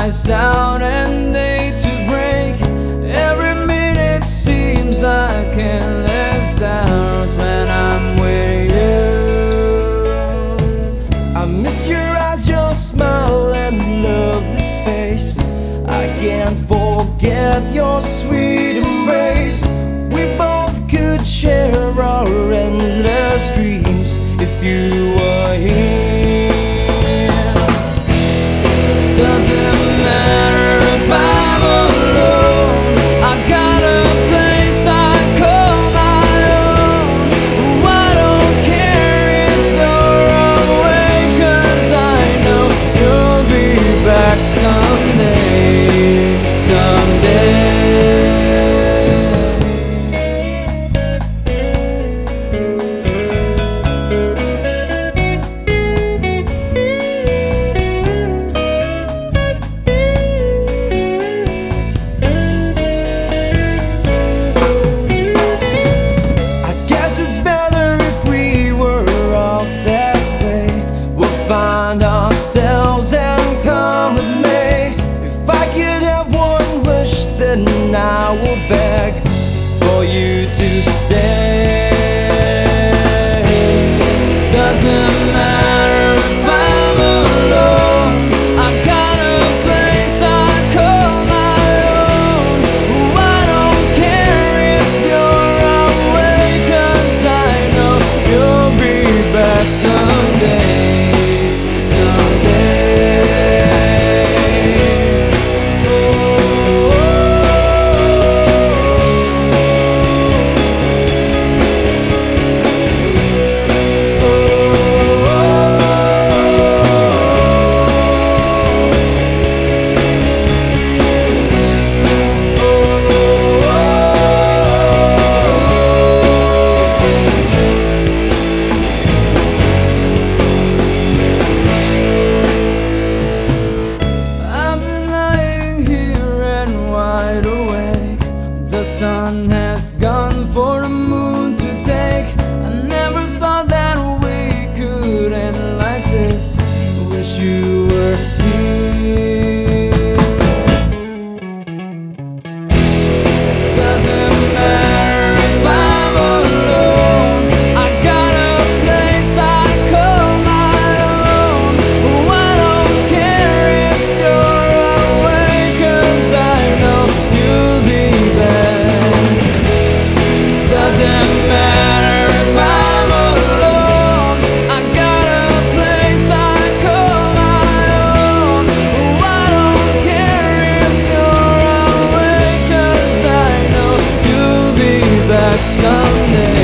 lights out and day to break. Every minute seems like endless hours when I'm with you. I miss your eyes, your smile and lovely face. I can't forget your sweet embrace. We both could share our endless dreams if you were here. Doesn't matter if I'm alone, I got a place I call my own. I don't care if you're away, 'cause I know you'll be back someday, someday. It's better if we were all that way. We'll find ourselves and come with me. If I could have one wish, then I will beg for you to stay. Doesn't matter if I'm alone, I got a place I call my own. I don't care if you're away, 'cause I know you'll be back someday, someday. The sun has gone for the moon to take. I never thought that we could end like this. Wish you were here. Doesn't matter if I'm alone, I got a place I call my own. I don't care if you're away, 'cause I know you'll be back. Doesn't matter if I'm alone, I got a place I call my own. I don't care if you're away, 'cause I know you'll be back someday.